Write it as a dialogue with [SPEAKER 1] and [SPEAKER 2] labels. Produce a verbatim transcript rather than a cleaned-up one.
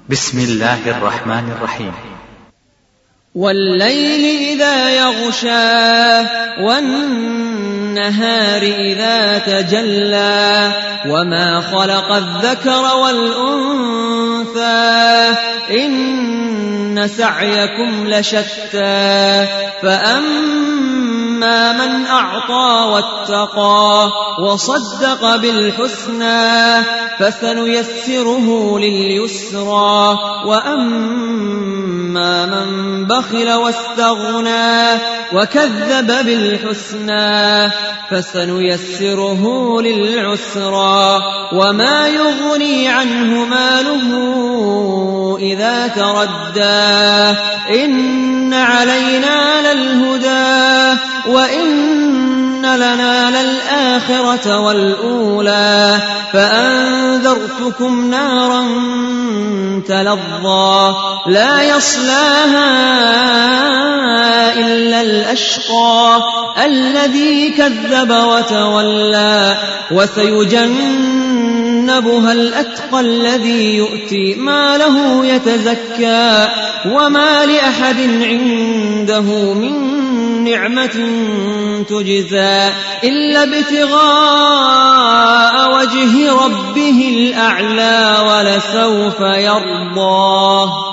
[SPEAKER 1] بسم الله الرحمن الرحيم.
[SPEAKER 2] والليل إذا يغشى والنهار إذا تجلى وما خلق الذكر والأنثى إن سعيكم لشتى فأما من أعطى واتقى وصدق بالحسنى فسنيسره لليسرى وأما من بخل واستغنى وكذب بالحسنى فسنيسره للعسرى وما يغني عنه ماله إذا تردى إن علينا للهدى وإن لنا للآخرة والأولى فأنذرتكم نارا تلظى لا يصلاها إلا الأشقى الذي كذب وتولى وسيجنبها الأتقى الذي يؤتي ماله يتزكى وما لأحد عنده من نعمة تجزى إلا ابتغاء وجه ربه الأعلى ولسوف يرضى.